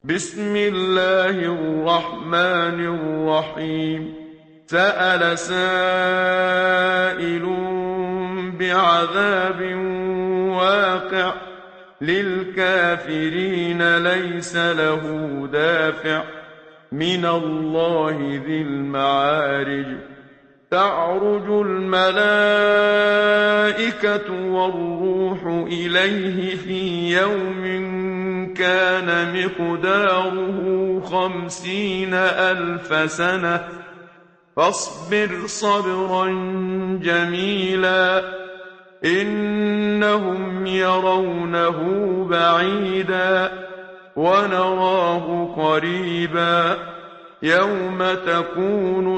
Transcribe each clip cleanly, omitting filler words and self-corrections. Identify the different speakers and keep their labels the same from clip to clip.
Speaker 1: بسم الله الرحمن الرحيم. سأل سائل بعذاب واقع للكافرين ليس له دافع من الله ذي المعارج. تعرج الملائكة والروح إليه في يوم كان مقداره 50,000 سنة فاصبر صبرا جميلا إنهم يرونه بعيدا ونراه قريبا يوم تكون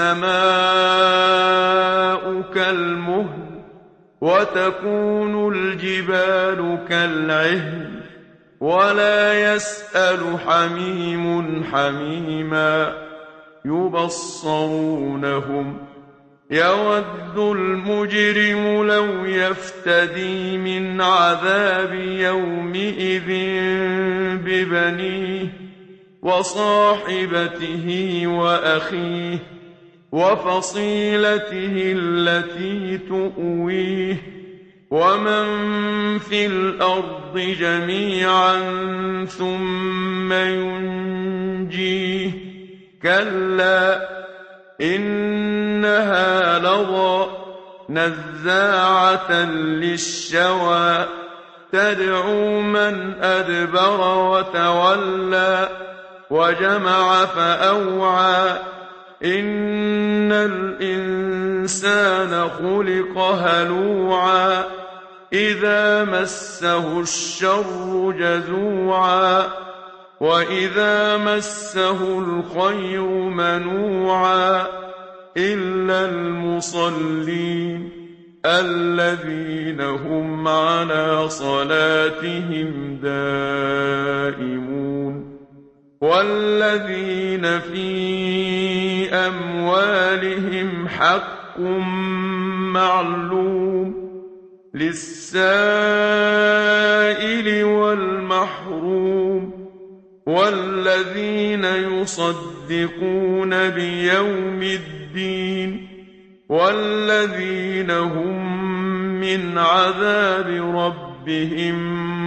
Speaker 1: السماء كالمهل وتكون الجبال كالعهن ولا يسأل حميم حميما يبصرونهم يود المجرم لو يفتدي من عذاب يومئذ ببنيه وصاحبته وأخيه وفصيلته التي تؤويه ومن في الأرض جميعا ثم ينجيه كلا إنها لظى نزاعة للشوى تدعو من أدبر وتولى وجمع فأوعى إن الإنسان خلق هلوعا إذا مسه الشر جزوعا وإذا مسه الخير منوعا إلا المصلين الذين هم على صلاتهم دائمون والذين في أموالهم حق معلوم للسائل والمحروم والذين يصدقون بيوم الدين والذين هم من عذاب ربهم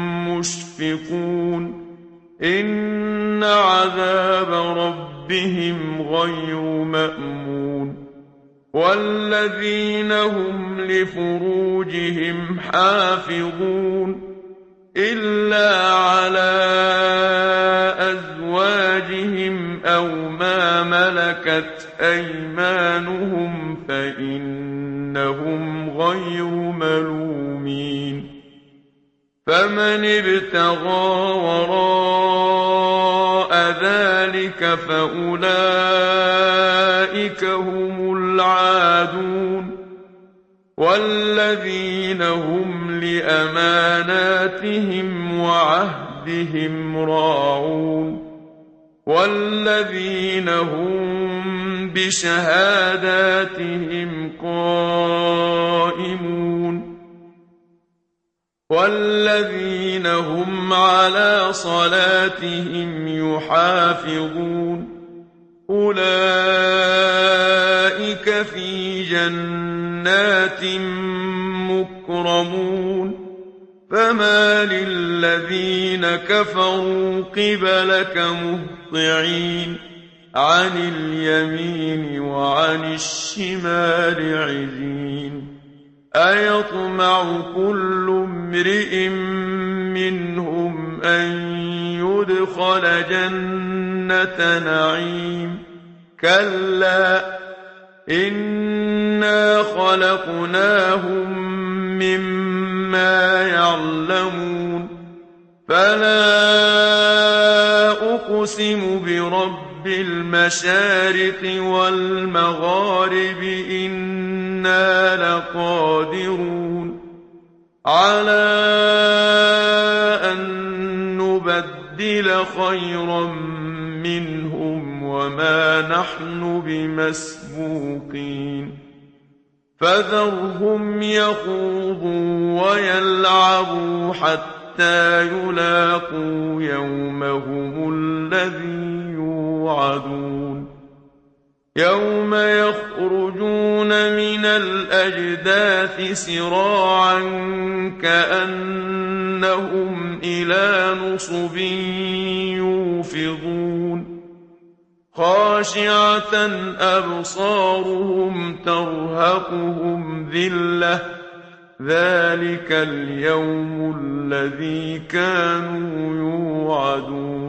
Speaker 1: مشفقون إن عذاب ربهم غير مأمون والذين هم لفروجهم حافظون إلا على أزواجهم أو ما ملكت أيمانهم فإنهم غير ملومين فمن ابتغى وراء ذلك فأولئك هم العادون والذين هم لأماناتهم وعهدهم راعون والذين هم بشهاداتهم قائمون والذين هم على صلاتهم يحافظون أولئك في جنات مكرمون فما للذين كفروا قبلك مهطعين عن اليمين وعن الشمال عزين أيطمع كل امرئ منهم أن يدخل جنة نعيم كلا إنا خلقناهم مما يعلمون فلا أقسم برب المشارق والمغارب إنا لقادرون على أن نبدل خيرا منهم وما نحن بمسبوقين فذرهم يخوضوا ويلعبوا حتى حتى يلاقوا يومهم الذي يوعدون يوم يخرجون من الأجداث سراعا كأنهم إلى نصب يوفضون خاشعة أبصارهم ترهقهم ذلة ذلك اليوم الذي كانوا يوعدون